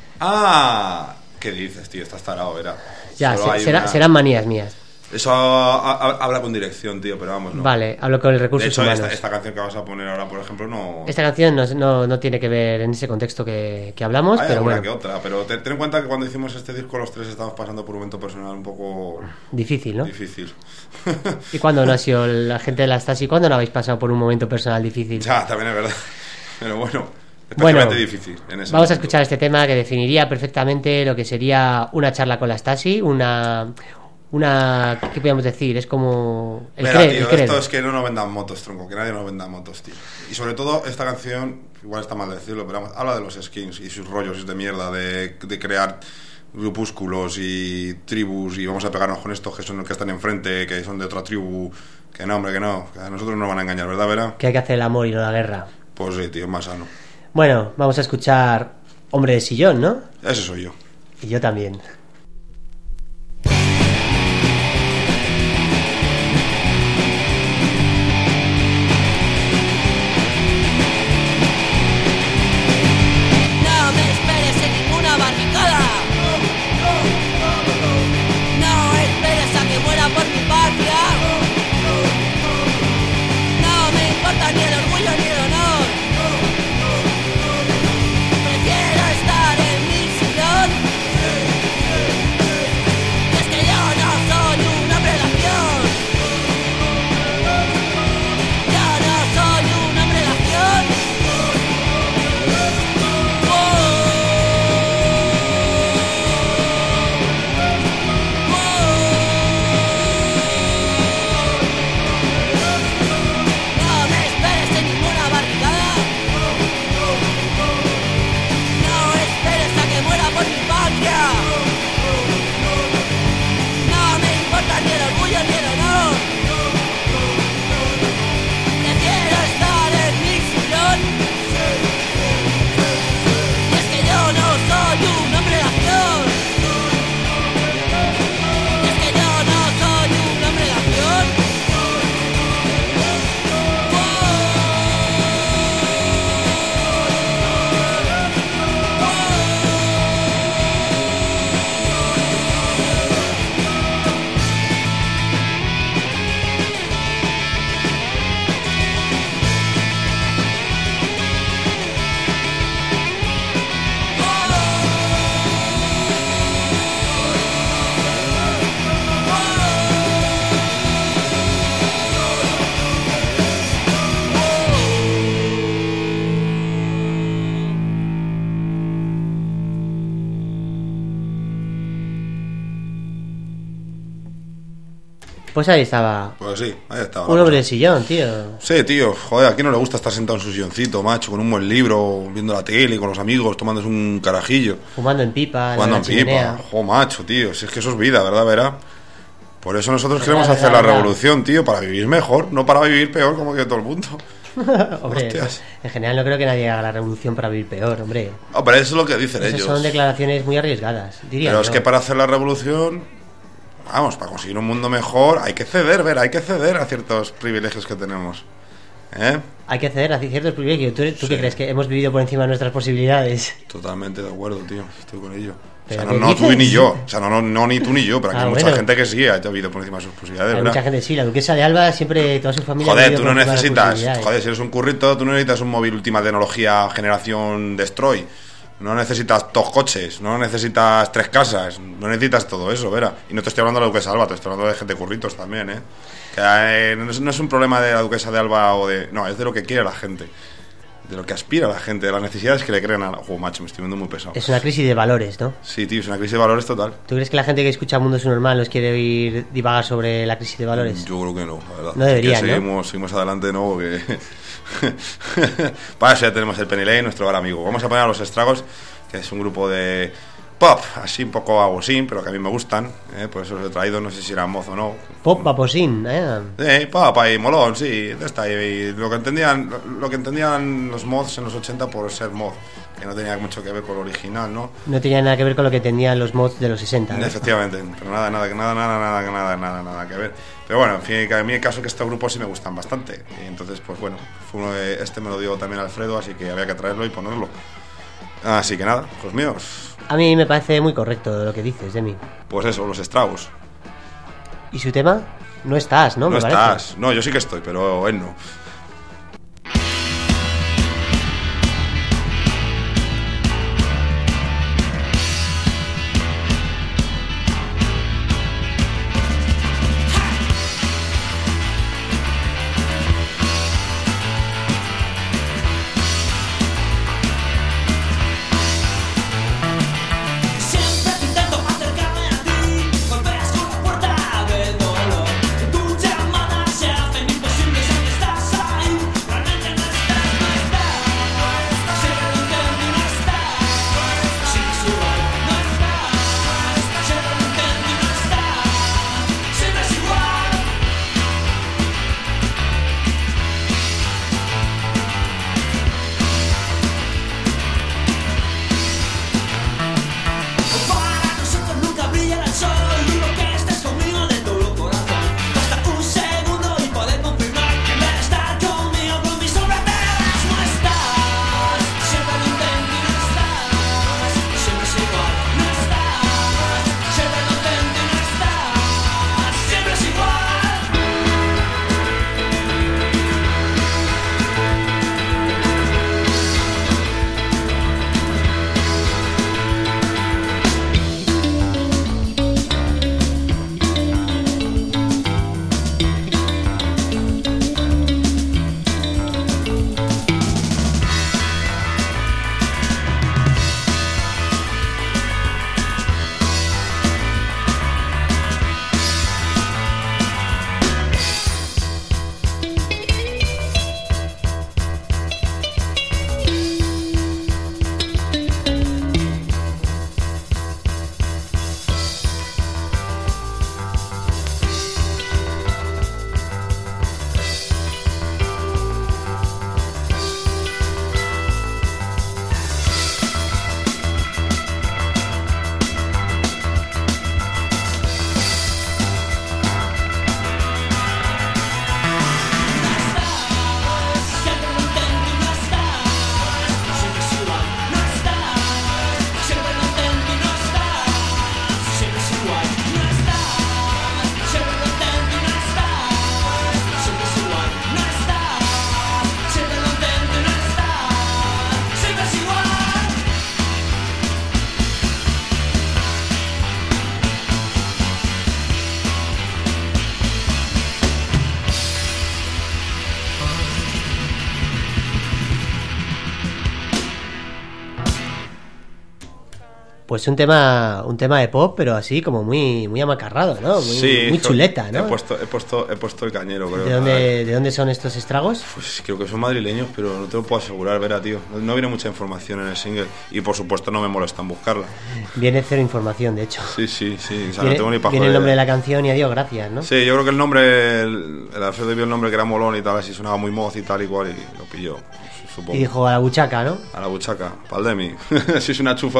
¡Ah! ¿Qué dices, tío? Estás tarado, verá. Ya, Solo se- hay será- una- serán manías mías. Eso a- a- habla con dirección, tío, pero vamos, no. Vale, hablo con el De recursos hecho, humanos. esta, esta canción que vas a poner ahora, por ejemplo, no. Esta canción no, no, no tiene que ver en ese contexto que, que hablamos, Hay pero alguna bueno, que otra, pero te- ten en cuenta que cuando hicimos este disco los tres estábamos pasando por un momento personal un poco difícil, ¿no? difícil. ¿Y cuándo no ha sido la gente de la Stasi? ¿Cuándo no habéis pasado por un momento personal difícil? Ya, también es verdad. Pero bueno, Bueno, especialmente difícil. En ese vamos a momento. escuchar este tema que definiría perfectamente lo que sería una charla con la Stasi, una... una ¿qué podríamos decir? Es como... El, Mira, cre- tío, el credo. esto es que no nos vendan motos, tronco, que nadie nos venda motos, tío. Y sobre todo, esta canción, igual está mal decirlo, pero vamos, habla de los skins y sus rollos de mierda, de, de crear grupúsculos y tribus y vamos a pegarnos con estos que son los que están enfrente, que son de otra tribu. Que no, hombre, que no, que a nosotros no nos van a engañar, ¿verdad, Vera? Que hay que hacer el amor y no la guerra. Pues sí, tío, es más sano. Bueno, vamos a escuchar Hombre de Sillón, ¿no? Ese soy yo. Y yo también. No me esperes en ninguna barricada. No esperes a que muera por mi patria. No me importa ni el orgullo ni el honor. Prefiero estar en mi sillón Pues ahí estaba. Pues sí, ahí estaba. Un hombre de sillón, tío. Sí, tío, joder, ¿a quién no le gusta estar sentado en su silloncito, macho, con un buen libro, viendo la tele, con los amigos, tomándose un carajillo? Fumando en pipa. Fumando en chimenea. pipa. Jo, macho, tío, si es que eso es vida, ¿verdad, Vera? Por eso nosotros Verdad, queremos verdad, hacer la verdad. revolución, tío, para vivir mejor, no para vivir peor como que todo el mundo. Hombre, Hostias. en general no creo que nadie haga la revolución para vivir peor, hombre. Oh, pero eso es lo que dicen Esas ellos. son declaraciones muy arriesgadas, diría Pero yo. es que para hacer la revolución, vamos, para conseguir un mundo mejor, hay que ceder, Vera, hay que ceder a ciertos privilegios que tenemos. ¿Eh? Hay que ceder a ciertos privilegios. ¿Tú, tú Sí. qué crees? ¿Que hemos vivido por encima de nuestras posibilidades? Totalmente de acuerdo, tío, estoy con ello. O sea, ¿Pero no, qué no tú dices? ni yo, o sea, no, no, no ni tú ni yo, pero aquí Ah, hay mucha bueno. gente que sí ha vivido por encima de sus posibilidades, Hay ¿verdad? mucha gente, sí. La duquesa de Alba siempre, toda su familia... ha Joder, vivido tú no por encima de las necesitas, posibilidades. joder, si eres un currito, tú no necesitas un móvil última tecnología generación Destroy, no necesitas dos coches, no necesitas tres casas, no necesitas todo eso, Vera. Y no te estoy hablando de la duquesa de Alba, te estoy hablando de gente curritos también, ¿eh? Que eh, no, es, no es un problema de la duquesa de Alba o de... No, es de lo que quiere la gente, de lo que aspira la gente, de las necesidades que le creen a... Oh, macho, me estoy viendo muy pesado. Es una crisis de valores, ¿no? Sí, tío, es una crisis de valores total. ¿Tú crees que la gente que escucha Mundo es Normal nos quiere oír divagar sobre la crisis de valores? Yo creo que no, la verdad. No deberían, Así que ¿no? seguimos, seguimos adelante, ¿no? Porque... Para eso ya tenemos el Penny Lane, nuestro gran amigo. Vamos a poner a Los Estragos, que es un grupo de pop, así un poco agosín, pero que a mí me gustan, ¿eh? Por eso los he traído, no sé si era mozo o no. Pop vaposín, ¿eh? Eh, pop y molón, sí, de esta, y, y lo que entendían lo, lo que entendían los mods en los ochenta por ser mod, que no tenía mucho que ver con lo original, ¿no? No tenía nada que ver con lo que tenían los mods de los sesenta, ¿no? Efectivamente, pero nada, nada, nada, nada, nada, nada, nada, nada que ver. Pero bueno, en fin, que a mí el caso es que estos grupos sí me gustan bastante. Y entonces, pues bueno, fue uno de- este me lo dio también Alfredo, así que había que traerlo y ponerlo. Así que nada, pues míos, A mí me parece muy correcto lo que dices, Demi. pues eso, Los Estragos. ¿Y su tema? No estás, ¿no? No Me parece. estás, no, yo sí que estoy, pero él no. Siempre que intento acercarme a ti, golpeas con la puerta del dolor. Tu llamada se hace imposible, sé que estás Pues un tema un tema de pop, pero así como muy muy amacarrado, ¿no? Muy, sí, muy chuleta, ¿no? He puesto, he puesto, he puesto el cañero, creo. ¿De dónde, ¿De dónde son estos estragos? Pues creo que son madrileños, pero no te lo puedo asegurar, verá, tío. No, no viene mucha información en el single y por supuesto no me molesta en buscarla. Viene cero información, de hecho. Sí, sí, sí. O sea, viene, no tengo ni pajo viene el de- nombre de la canción y adiós, gracias, ¿no? Sí, yo creo que el nombre, el, el Alfredo vio el nombre que era molón y tal, así sonaba muy moz y tal y cual, y lo pilló, supongo. Y dijo a la buchaca, ¿no? A la buchaca, pal de mí. Si es una chufa.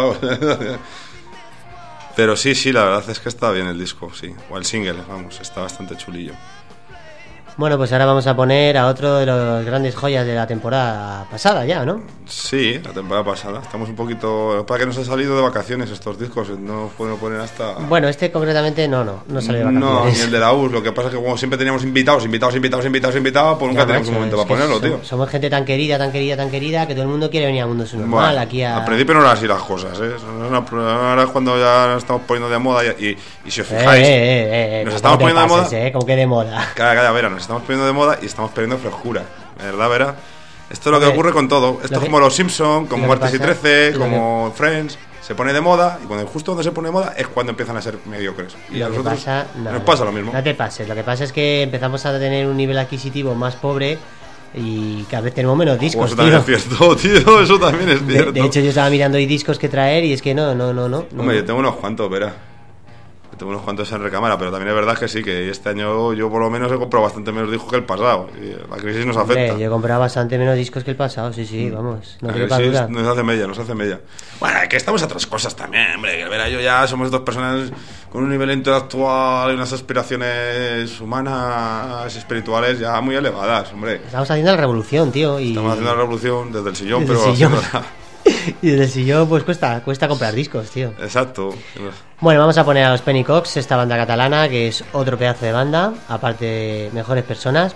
Pero sí, sí, la verdad es que está bien el disco, sí. O el single, vamos, está bastante chulillo. Bueno, pues ahora vamos a poner a otro de los grandes joyas de la temporada pasada ya, ¿no? Sí, la temporada pasada. Estamos un poquito... Para que nos ha salido de vacaciones estos discos, no podemos poner hasta... Bueno, este concretamente no, no, no salió de No, vacaciones. ni el de la U S. Lo que pasa es que como siempre teníamos invitados, invitados, invitados, invitados, invitados, pues nunca Ya, teníamos un macho, momento es para que ponerlo, somos, tío. somos gente tan querida, tan querida, tan querida, que todo el mundo quiere venir al mundo su normal, Bueno, aquí a... Al principio no eran así las cosas, ¿eh? Ahora es cuando ya nos estamos poniendo de moda y, y, y si os Eh, fijáis, eh, eh, eh, nos ¿cómo estamos te poniendo de pases, moda. eh? Como que de moda. Cada, cada vera, nos estamos poniendo de moda y estamos perdiendo frescura, ¿verdad, Vera? Esto es lo que Hombre, ocurre con todo. Esto lo es que- como Los Simpson, como lo que Martes y pasa- trece, lo como Friends. Se pone de moda y cuando justo donde se pone de moda es cuando empiezan a ser mediocres. Y a Lo que nosotros pasa, no, nos no, pasa lo mismo. No te pases, lo que pasa es que empezamos a tener un nivel adquisitivo más pobre y cada vez tenemos menos Oh, discos, eso también tío. es cierto, tío. Eso también es De, cierto. de hecho, yo estaba mirando ahí discos que traer y es que no, no, no, no. no. Hombre, yo tengo unos cuantos, Vera. Yo tengo unos cuantos en recámara, pero también es verdad que sí, que este año yo por lo menos he comprado bastante menos discos que el pasado. Y la crisis nos Hombre, afecta. yo he comprado bastante menos discos que el pasado, sí, sí, vamos, no La te quepa crisis duda. nos hace mella, nos hace mella. Bueno, que estamos a otras cosas también, hombre. Que Vera y yo ya somos dos personas con un nivel intelectual y unas aspiraciones humanas y espirituales ya muy elevadas, hombre. Estamos haciendo la revolución, tío, y... Estamos haciendo la revolución desde el sillón, Desde el pero sillón. haciéndola. y desde el sillón, pues cuesta, cuesta comprar discos, tío. Exacto. Bueno, vamos a poner a los Pennycocks, esta banda catalana, que es otro pedazo de banda, aparte de mejores personas.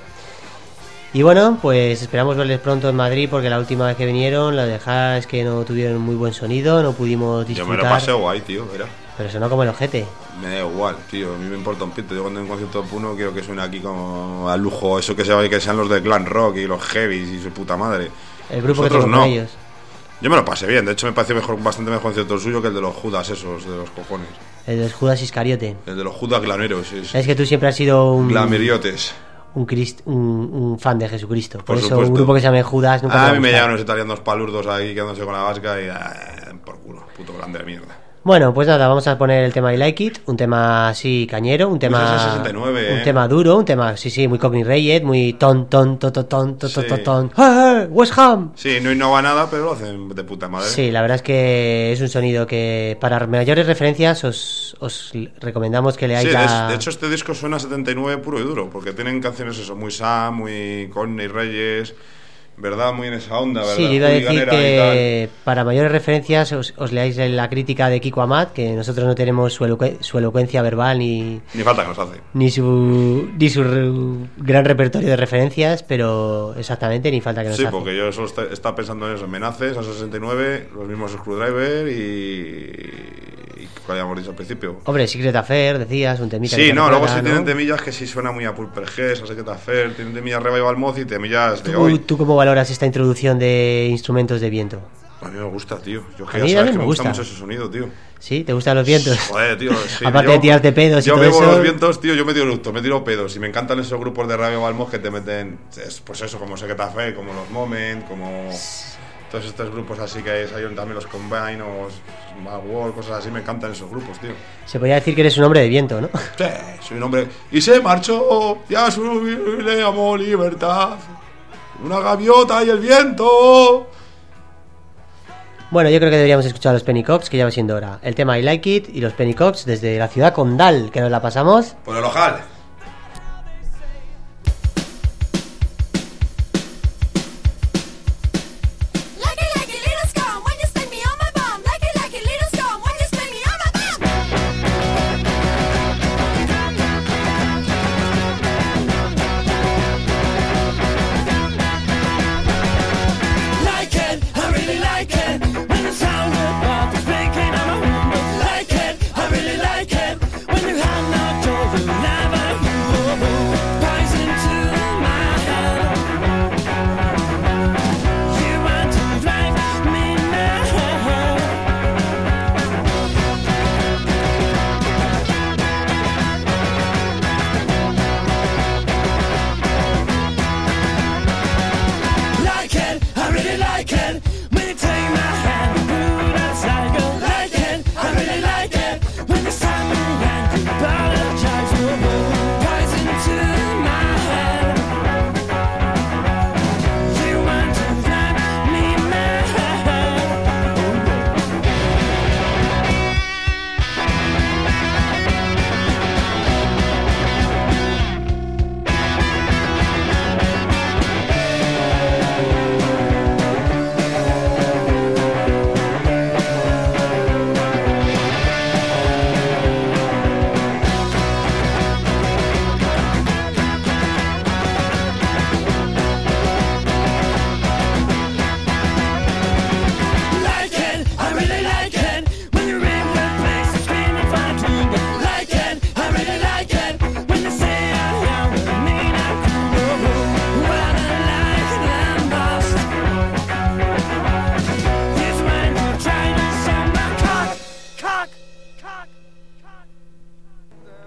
Y bueno, pues esperamos verles pronto en Madrid, porque la última vez que vinieron, la de Haas es que no tuvieron muy buen sonido, no pudimos Yo disfrutar. me lo pasé guay, tío, Vera. Pero sonó como el ojete. Me da igual, tío, a mí me importa un pito. Yo cuando en un concierto de Puno quiero que suene aquí como a lujo, eso que, sea, que sean los de Glam Rock y los Heavies y su puta madre. El grupo que Nosotros tengo no. con ellos. Yo me lo pasé bien, de hecho me pareció mejor, bastante mejor concierto el suyo que el de los Judas esos, de los cojones. El de Judas Iscariote. El de los Judas glaneros, sí, sí. Es que tú siempre has sido un... Glameriotes. Un, crist- un, un fan de Jesucristo. Por, Por eso supuesto. un grupo que se llame Judas nunca te va A a mí me gustar. llegan unos italianos palurdos ahí quedándose con la vasca y ah, por culo, puto grande de mierda. Bueno, pues nada, vamos a poner el tema I Like It, un tema así cañero, un tema Pues es el sesenta y nueve, un eh. tema duro, un tema, sí, sí, muy Cockney Reyes, muy ton, ton, ton, ton, ton, ton, Sí. ton, ton, ¡Eh, eh, West Ham! Sí, no innova nada, pero lo hacen de puta madre. Sí, la verdad es que es un sonido que para mayores referencias os, os recomendamos que Sí, leáis de, la... de hecho este disco suena a setenta y nueve puro y duro, porque tienen canciones eso, muy Sam, muy Cockney Reyes, ¿verdad? Muy en esa onda, ¿verdad? Sí, yo iba a decir Hooliganera y que para mayores referencias os, os leáis la crítica de Kiko Amat, que nosotros no tenemos su, elocu- su elocuencia verbal ni, tal. Ni falta que nos hace. ni su ni su re- gran repertorio de referencias, pero exactamente ni falta que nos Sí, hace. porque yo solo está- estaba pensando en eso, en Menaces, a sesenta y nueve, los mismos Screwdriver y... y ¿cuál habíamos dicho al principio? Hombre, Secret Affair, decías, un temita que Sí, te no, luego recuerda, sí ¿no? tienen temillas que sí suena muy a Purple Haze, a Secret Affair, tienen temillas Revival Moth y temillas de ¿Tú, hoy. ¿Tú cómo valoras esta introducción de instrumentos de viento? A mí me gusta, tío. Yo A que ya mí sabes también que me me gusta gusta. mucho ese sonido, tío. ¿Sí? ¿Te gustan los vientos? Joder, tío. Sí, Aparte yo- de tirarte pedos y yo todo bebo eso. los vientos, tío, yo me tiro luto, me tiro pedos. Y me encantan esos grupos de Radio Balmos que te meten, es, pues eso, como Secret Affair, como los Moment, como todos estos grupos así que hay, hay también los Combine o Mad World, cosas así, me encantan esos grupos, tío. Se podría decir que eres un hombre de viento, ¿no? Sí, soy un hombre. Y se marchó, ya su le llamó libertad. Una gaviota y el viento. Bueno, yo creo que deberíamos escuchar a los Pennycocks, que ya va siendo hora. El tema I Like It y los Pennycocks desde la ciudad condal, que nos la pasamos. Por el ojal. Like it, like it, little scum, when you spin me on my bum. Like it, like it, little scum, when you spin me on my bum. Like it, I really like it. When the sound of bottles breaking on my window. Like it, I really like it. When you have no door, you never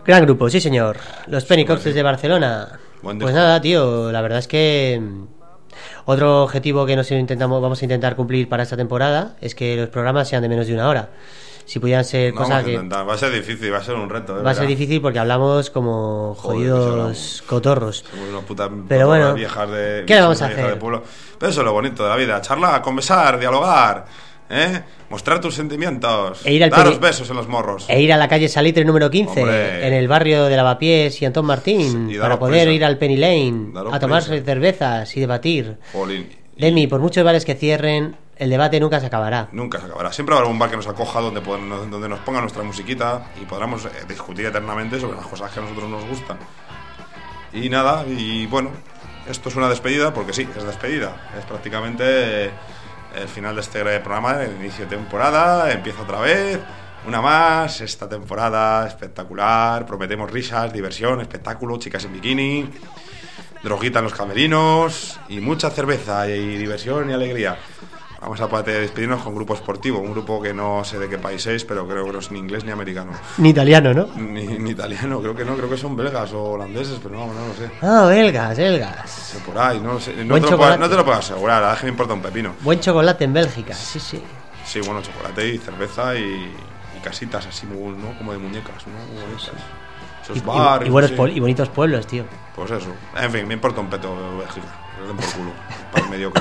Gran grupo, sí señor. Los Pennycocks Sí, desde Barcelona. Buen Pues disco. nada, tío, la verdad es que mm, otro objetivo que nos intentamos, vamos a intentar cumplir para esta temporada es que los programas sean de menos de una hora. Si pudieran ser No, cosas vamos a que... intentar. Va a ser difícil, va a ser un reto. eh, Va a ser verá. difícil porque hablamos como Joder, jodidos que se cotorros. Somos unas putas Pero bueno, viejas de, ¿qué le vamos a viejas hacer? de pueblo. Pero eso es lo bonito de la vida. Charlar, conversar, dialogar, ¿eh? Mostrar tus sentimientos. E ir al daros peri- besos en los morros. E ir a la calle Salitre número quince, Hombre. en el barrio de Lavapiés y Antón Martín, Sí, y para daros poder prisa. ir al Penny Lane, Daros a tomarse prisa. cervezas y debatir. Jolín. Demi, por muchos bares que cierren, el debate nunca se acabará. Nunca se acabará. Siempre habrá un bar que nos acoja donde, pod- donde nos ponga nuestra musiquita y podamos eh, discutir eternamente sobre las cosas que a nosotros nos gustan. Y nada, y bueno, esto es una despedida, porque sí, es despedida. Es prácticamente eh, el final de este programa, el inicio de temporada, empieza otra vez. Una más, esta temporada espectacular. Prometemos risas, diversión, espectáculo, chicas en bikini, droguita en los camerinos y mucha cerveza y diversión y alegría. Vamos a poder despedirnos con Grupo Esportivo, un grupo que no sé de qué país es, pero creo que no es ni inglés ni americano, Ni italiano, ¿no? ni, ni italiano, creo que no, creo que son belgas o holandeses, pero vamos, no lo sé. Ah, belgas, belgas. Sé por ahí, no lo sé. No Buen te lo, puedo, chocolate. no te lo puedo asegurar, la verdad es que me importa un pepino. Buen chocolate en Bélgica, sí, sí. Sí, bueno, chocolate y cerveza y, y casitas así, muy, ¿no? Como de muñecas, ¿no? Muy bonitas. Esos Y, y- bares, y buenos sí. puebl- y bonitos pueblos, tío. Pues eso. En fin, me importa un peto Bélgica. Les den por culo. País mediocre.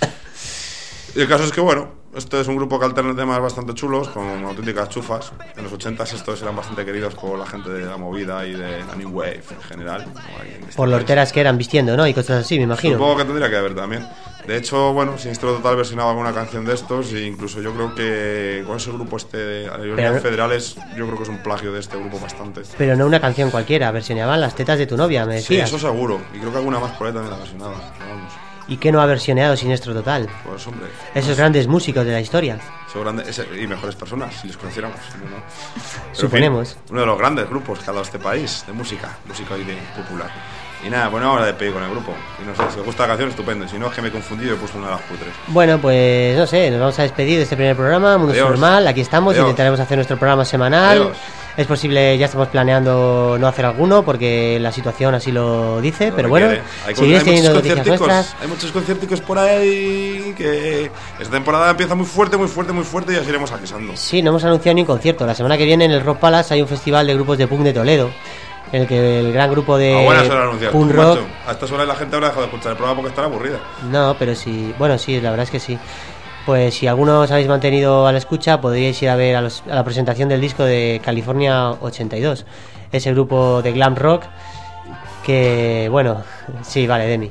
Y el caso es que, bueno, este es un grupo que alterna temas bastante chulos, con auténticas chufas. En los ochentas estos eran bastante queridos por la gente de la movida y de la New Wave en general. ¿no? Ahí en este Por los país. horteras que eran vistiendo, ¿no? Y cosas así, me imagino. Supongo que tendría que ver también. De hecho, bueno, Sinistro Total versionaba alguna canción de estos e incluso yo creo que con ese grupo este de a nivel Pero- federales, yo creo que es un plagio de este grupo bastante. Pero no una canción cualquiera, versioneaban las tetas de tu novia, me Sí, decías. eso seguro. Y creo que alguna más por ahí también la versionaba. pero Vamos, ¿Y qué no ha versioneado Siniestro Total? pues hombre. Esos grandes músicos de la historia. Son grandes ese- y mejores personas, si les conociéramos. si no, no. Pero, en Suponemos. fin, uno de los grandes grupos que ha dado este país de música, música hoy de popular. Y nada, bueno, ahora de pedir con el grupo. Y no sé, si os gusta la canción, estupendo. Si no, es que me he confundido y he puesto una de las cutres. Bueno, pues no sé, nos vamos a despedir de este primer programa, Mundo Adiós. Normal, aquí estamos, Adiós. intentaremos hacer nuestro programa semanal. Adiós. Es posible, ya estamos planeando no hacer alguno porque la situación así lo dice, Lo pero bueno, requiere. Hay, con- seguiréis hay teniendo muchos noticias concierticos, nuestras. hay muchos concierticos por ahí que esta temporada empieza muy fuerte, muy fuerte, muy fuerte y así iremos avisando. Sí, no hemos anunciado ni un concierto. La semana que viene en el Rock Palace hay un festival de grupos de punk de Toledo, en el que el gran grupo de A buenas horas anunciar. punk tú, rock... macho. A estas horas la gente habrá dejado de escuchar el programa porque estará aburrida. No, pero sí, bueno, sí, la verdad es que sí. Pues si algunos habéis mantenido a la escucha, podríais ir a ver a, los- a la presentación del disco de California ochenta y dos, ese grupo de glam rock que, bueno, sí, vale, Demi.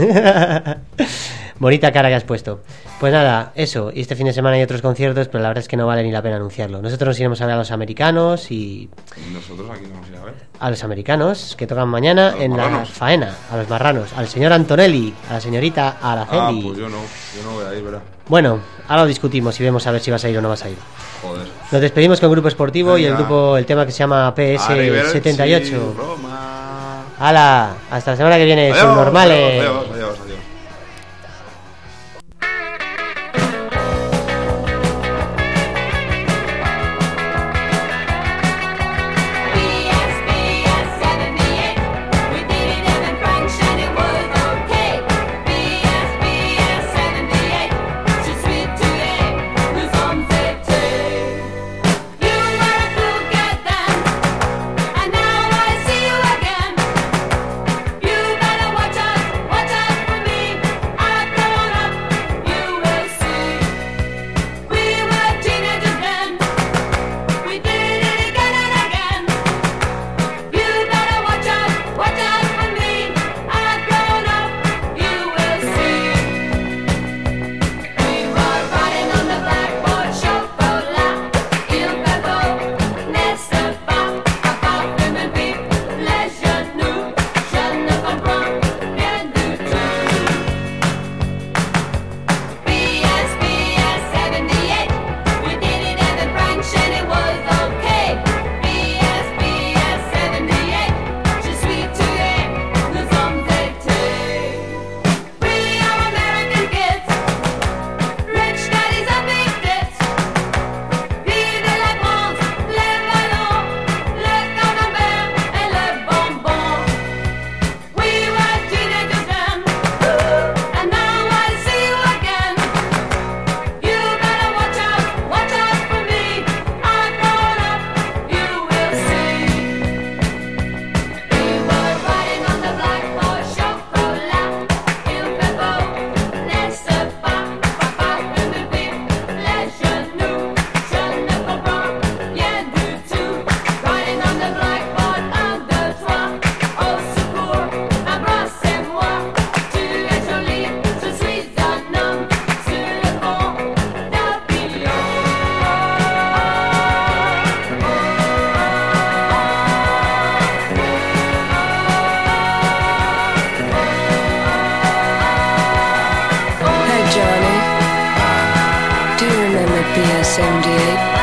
Bonita cara que has puesto. Pues nada, eso, y este fin de semana hay otros conciertos, pero la verdad es que no vale ni la pena anunciarlo. Nosotros nos iremos a ver a los americanos y Y nosotros aquí no vamos a ir a ver. a los americanos que tocan mañana A los en la marranos. faena, a los marranos, al señor Antonelli, a la señorita Ah, Araceli. pues yo no, yo no voy a ir, verá. Bueno, ahora lo discutimos y vemos a ver si vas a ir o no vas a ir. Joder. Nos despedimos con Grupo Esportivo y el Venga. grupo, el tema que se llama P S Arrivederci, setenta y ocho. Roma. ¡Hala! Hasta la semana que viene, Adiós, subnormales. adiós, adiós, adiós. B S B S seventy-eight, we did it in French and it was okay. B S B S seventy-eight, je suis tué, nous sommes fêtés. You were a forget them, and now I see you again. You better watch out, watch out seventy-eight.